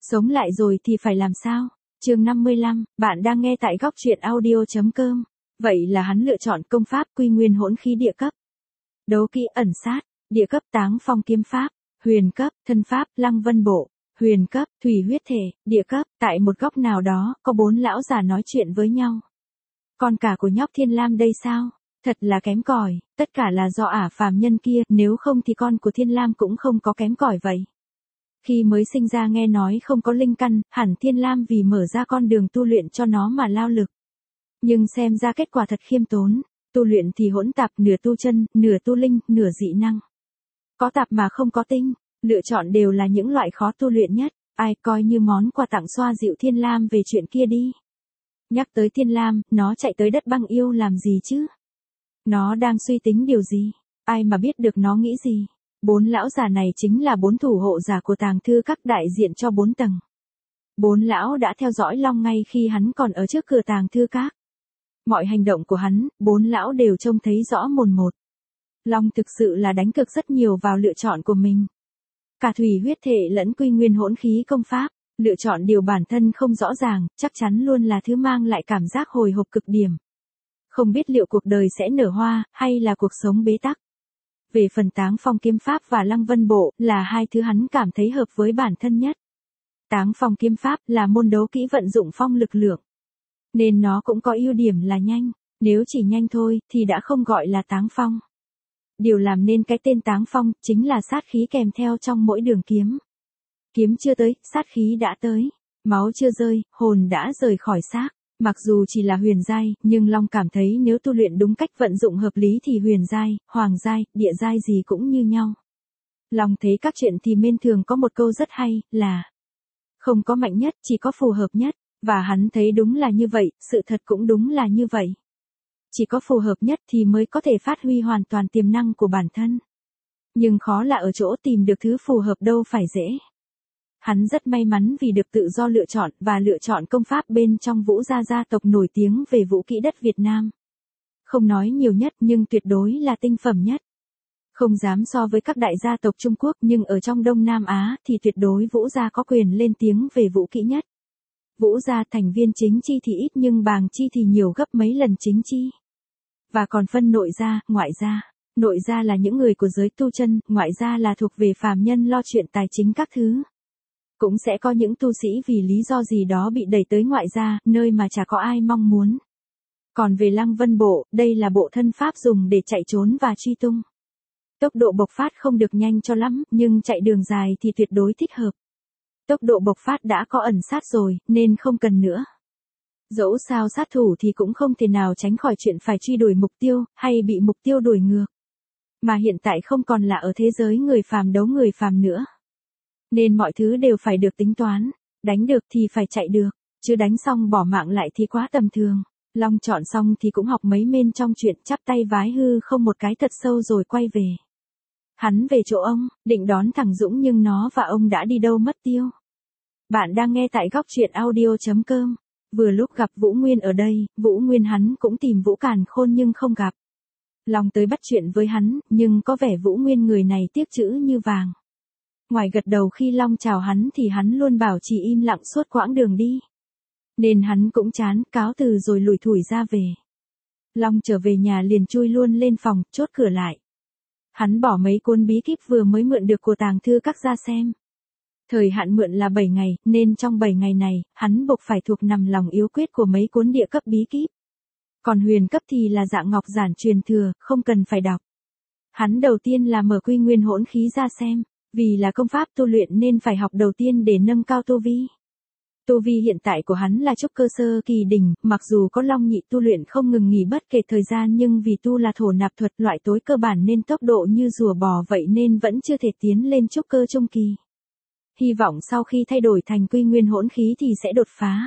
Sống lại rồi thì phải làm sao? Chương 55, bạn đang nghe tại góc truyện audio.com. Vậy là hắn lựa chọn công pháp Quy Nguyên Hỗn Khí địa cấp, đấu kỹ ẩn sát, địa cấp Táng Phong kiếm pháp, huyền cấp thân pháp Lăng Vân bộ, huyền cấp thủy huyết thể, địa cấp. Tại một góc nào đó có 4 lão già nói chuyện với nhau. Con cả của nhóc Thiên Lam đây sao? Thật là kém cỏi, tất cả là do ả phàm nhân kia, nếu không thì con của Thiên Lam cũng không có kém cỏi vậy. Khi mới sinh ra nghe nói không có linh căn, hẳn Thiên Lam vì mở ra con đường tu luyện cho nó mà lao lực. Nhưng xem ra kết quả thật khiêm tốn, tu luyện thì hỗn tạp, nửa tu chân, nửa tu linh, nửa dị năng. Có tạp mà không có tinh, lựa chọn đều là những loại khó tu luyện nhất, ai coi như món quà tặng xoa dịu Thiên Lam về chuyện kia đi. Nhắc tới Thiên Lam, nó chạy tới đất băng yêu làm gì chứ? Nó đang suy tính điều gì? Ai mà biết được nó nghĩ gì? 4 lão già này chính là 4 thủ hộ giả của tàng thư các, đại diện cho 4 tầng. 4 lão đã theo dõi Long ngay khi hắn còn ở trước cửa tàng thư các. Mọi hành động của hắn, 4 lão đều trông thấy rõ mồn một. Long thực sự là đánh cược rất nhiều vào lựa chọn của mình. Cả thủy huyết thể lẫn quy nguyên hỗn khí công pháp, lựa chọn điều bản thân không rõ ràng, chắc chắn luôn là thứ mang lại cảm giác hồi hộp cực điểm. Không biết liệu cuộc đời sẽ nở hoa, hay là cuộc sống bế tắc. Về phần Táng Phong kiếm pháp và Lăng Vân bộ, là hai thứ hắn cảm thấy hợp với bản thân nhất. Táng Phong kiếm pháp là môn đấu kỹ vận dụng phong lực lượng, nên nó cũng có ưu điểm là nhanh, nếu chỉ nhanh thôi thì đã không gọi là Táng Phong. Điều làm nên cái tên Táng Phong chính là sát khí kèm theo trong mỗi đường kiếm. Kiếm chưa tới, sát khí đã tới, máu chưa rơi, hồn đã rời khỏi xác. Mặc dù chỉ là huyền giai, nhưng Long cảm thấy nếu tu luyện đúng cách vận dụng hợp lý thì huyền giai, hoàng giai, địa giai gì cũng như nhau. Long thấy các chuyện thì men thường có một câu rất hay, là không có mạnh nhất, chỉ có phù hợp nhất, và hắn thấy đúng là như vậy, sự thật cũng đúng là như vậy. Chỉ có phù hợp nhất thì mới có thể phát huy hoàn toàn tiềm năng của bản thân. Nhưng khó là ở chỗ tìm được thứ phù hợp đâu phải dễ. Hắn rất may mắn vì được tự do lựa chọn và lựa chọn công pháp bên trong Vũ gia tộc nổi tiếng về vũ kỹ đất Việt Nam. Không nói nhiều nhất nhưng tuyệt đối là tinh phẩm nhất. Không dám so với các đại gia tộc Trung Quốc nhưng ở trong Đông Nam Á thì tuyệt đối Vũ gia có quyền lên tiếng về vũ kỹ nhất. Vũ gia thành viên chính chi thì ít nhưng bàng chi thì nhiều gấp mấy lần chính chi. Và còn phân nội gia, ngoại gia. Nội gia là những người của giới tu chân, ngoại gia là thuộc về phàm nhân lo chuyện tài chính các thứ. Cũng sẽ có những tu sĩ vì lý do gì đó bị đẩy tới ngoại gia, nơi mà chả có ai mong muốn. Còn về Lăng Vân bộ, đây là bộ thân pháp dùng để chạy trốn và truy tung. Tốc độ bộc phát không được nhanh cho lắm, nhưng chạy đường dài thì tuyệt đối thích hợp. Tốc độ bộc phát đã có ẩn sát rồi, nên không cần nữa. Dẫu sao sát thủ thì cũng không thể nào tránh khỏi chuyện phải truy đuổi mục tiêu, hay bị mục tiêu đuổi ngược. Mà hiện tại không còn là ở thế giới người phàm đấu người phàm nữa. Nên mọi thứ đều phải được tính toán, đánh được thì phải chạy được, chứ đánh xong bỏ mạng lại thì quá tầm thường. Long chọn xong thì cũng học mấy men trong chuyện, chắp tay vái hư không một cái thật sâu rồi quay về. Hắn về chỗ ông, định đón thằng Dũng nhưng nó và ông đã đi đâu mất tiêu. Bạn đang nghe tại góc truyện audio.com. Vừa lúc gặp Vũ Nguyên ở đây, Vũ Nguyên hắn cũng tìm Vũ Càn Khôn nhưng không gặp. Long tới bắt chuyện với hắn, nhưng có vẻ Vũ Nguyên người này tiếc chữ như vàng. Ngoài gật đầu khi Long chào hắn thì hắn luôn bảo trì im lặng suốt quãng đường đi. Nên hắn cũng chán, cáo từ rồi lủi thủi ra về. Long trở về nhà liền chui luôn lên phòng, chốt cửa lại. Hắn bỏ mấy cuốn bí kíp vừa mới mượn được của tàng thư các ra xem. Thời hạn mượn là 7 ngày, nên trong 7 ngày này, hắn buộc phải thuộc nằm lòng yếu quyết của mấy cuốn địa cấp bí kíp. Còn huyền cấp thì là dạng ngọc giản truyền thừa, không cần phải đọc. Hắn đầu tiên là mở quy nguyên hỗn khí ra xem. Vì là công pháp tu luyện nên phải học đầu tiên để nâng cao tu vi. Tu vi hiện tại của hắn là trúc cơ sơ kỳ đỉnh, mặc dù có Long nhị tu luyện không ngừng nghỉ bất kể thời gian nhưng vì tu là thổ nạp thuật loại tối cơ bản nên tốc độ như rùa bò vậy nên vẫn chưa thể tiến lên trúc cơ trung kỳ. Hy vọng sau khi thay đổi thành quy nguyên hỗn khí thì sẽ đột phá.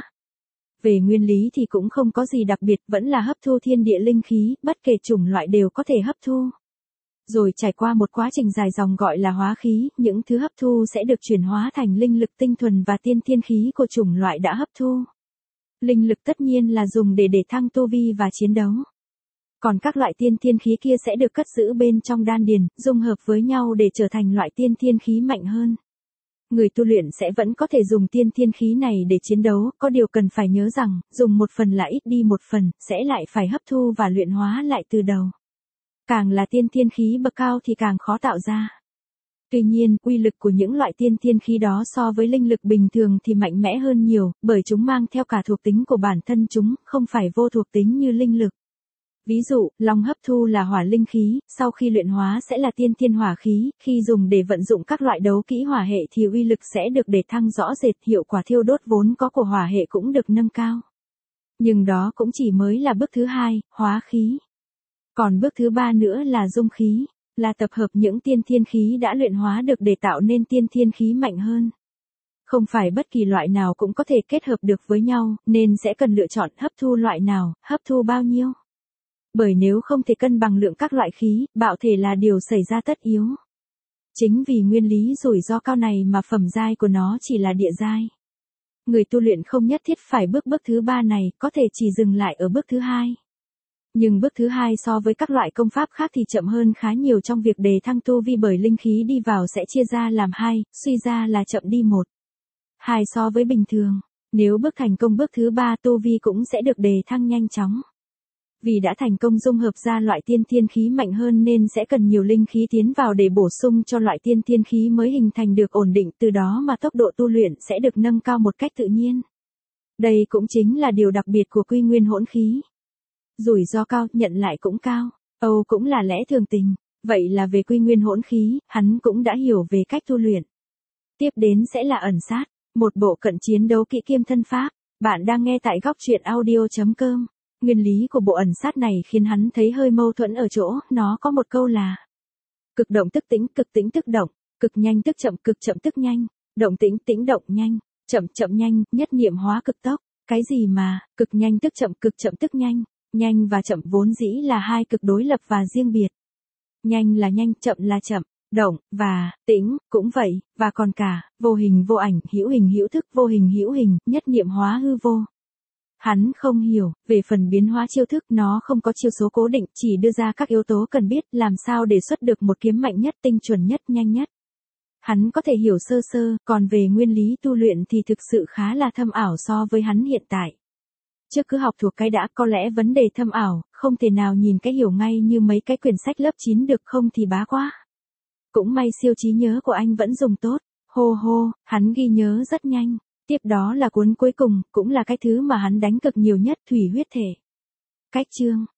Về nguyên lý thì cũng không có gì đặc biệt, vẫn là hấp thu thiên địa linh khí, bất kể chủng loại đều có thể hấp thu. Rồi trải qua một quá trình dài dòng gọi là hóa khí, những thứ hấp thu sẽ được chuyển hóa thành linh lực tinh thuần và tiên thiên khí của chủng loại đã hấp thu. Linh lực tất nhiên là dùng để thăng tu vi và chiến đấu. Còn các loại tiên thiên khí kia sẽ được cất giữ bên trong đan điền, dung hợp với nhau để trở thành loại tiên thiên khí mạnh hơn. Người tu luyện sẽ vẫn có thể dùng tiên thiên khí này để chiến đấu, có điều cần phải nhớ rằng, dùng một phần là ít đi một phần, sẽ lại phải hấp thu và luyện hóa lại từ đầu. Càng là tiên thiên khí bậc cao thì càng khó tạo ra. Tuy nhiên, uy lực của những loại tiên thiên khí đó so với linh lực bình thường thì mạnh mẽ hơn nhiều, bởi chúng mang theo cả thuộc tính của bản thân chúng, không phải vô thuộc tính như linh lực. Ví dụ, long hấp thu là hỏa linh khí, sau khi luyện hóa sẽ là tiên thiên hỏa khí, khi dùng để vận dụng các loại đấu kỹ hỏa hệ thì uy lực sẽ được để thăng rõ rệt, hiệu quả thiêu đốt vốn có của hỏa hệ cũng được nâng cao. Nhưng đó cũng chỉ mới là bước thứ 2, hóa khí. Còn bước thứ 3 nữa là dung khí, là tập hợp những tiên thiên khí đã luyện hóa được để tạo nên tiên thiên khí mạnh hơn. Không phải bất kỳ loại nào cũng có thể kết hợp được với nhau, nên sẽ cần lựa chọn hấp thu loại nào, hấp thu bao nhiêu. Bởi nếu không thể cân bằng lượng các loại khí, bạo thể là điều xảy ra tất yếu. Chính vì nguyên lý rủi ro cao này mà phẩm giai của nó chỉ là địa giai. Người tu luyện không nhất thiết phải bước thứ 3 này, có thể chỉ dừng lại ở bước thứ 2. Nhưng bước thứ 2 so với các loại công pháp khác thì chậm hơn khá nhiều trong việc đề thăng tu vi, bởi linh khí đi vào sẽ chia ra làm 2, suy ra là chậm đi 1. 2 so với bình thường. Nếu bước thành công bước thứ 3 tu vi cũng sẽ được đề thăng nhanh chóng. Vì đã thành công dung hợp ra loại tiên thiên khí mạnh hơn nên sẽ cần nhiều linh khí tiến vào để bổ sung cho loại tiên thiên khí mới hình thành được ổn định, từ đó mà tốc độ tu luyện sẽ được nâng cao một cách tự nhiên. Đây cũng chính là điều đặc biệt của quy nguyên hỗn khí. Rủi ro cao, nhận lại cũng cao. Âu cũng là lẽ thường tình. Vậy là về quy nguyên hỗn khí, hắn cũng đã hiểu về cách tu luyện. Tiếp đến sẽ là ẩn sát, một bộ cận chiến đấu kỹ kiêm thân pháp. Bạn đang nghe tại góc truyện audio.com. Nguyên lý của bộ ẩn sát này khiến hắn thấy hơi mâu thuẫn ở chỗ, nó có một câu là cực động tức tức động, cực nhanh tức chậm tức nhanh, động tĩnh động nhanh, chậm nhanh, nhất niệm hóa cực tốc. Cái gì mà, cực nhanh tức chậm tức nhanh và chậm vốn dĩ là hai cực đối lập và riêng biệt. Nhanh là nhanh, chậm là chậm, động và tĩnh cũng vậy, và còn cả vô hình vô ảnh, hữu hình hữu thức, vô hình hữu hình, nhất niệm hóa hư vô. Hắn không hiểu về phần biến hóa chiêu thức, nó không có chiêu số cố định, chỉ đưa ra các yếu tố cần biết làm sao để xuất được một kiếm mạnh nhất, tinh chuẩn nhất, nhanh nhất. Hắn có thể hiểu sơ sơ, còn về nguyên lý tu luyện thì thực sự khá là thâm ảo so với hắn hiện tại. Trước cứ học thuộc cái đã, có lẽ vấn đề thâm ảo, không thể nào nhìn cái hiểu ngay như mấy cái quyển sách lớp 9 được, không thì bá quá. Cũng may siêu trí nhớ của anh vẫn dùng tốt, hô, hắn ghi nhớ rất nhanh. Tiếp đó là cuốn cuối cùng, cũng là cái thứ mà hắn đánh cực nhiều nhất, thủy huyết thể. Cách chương,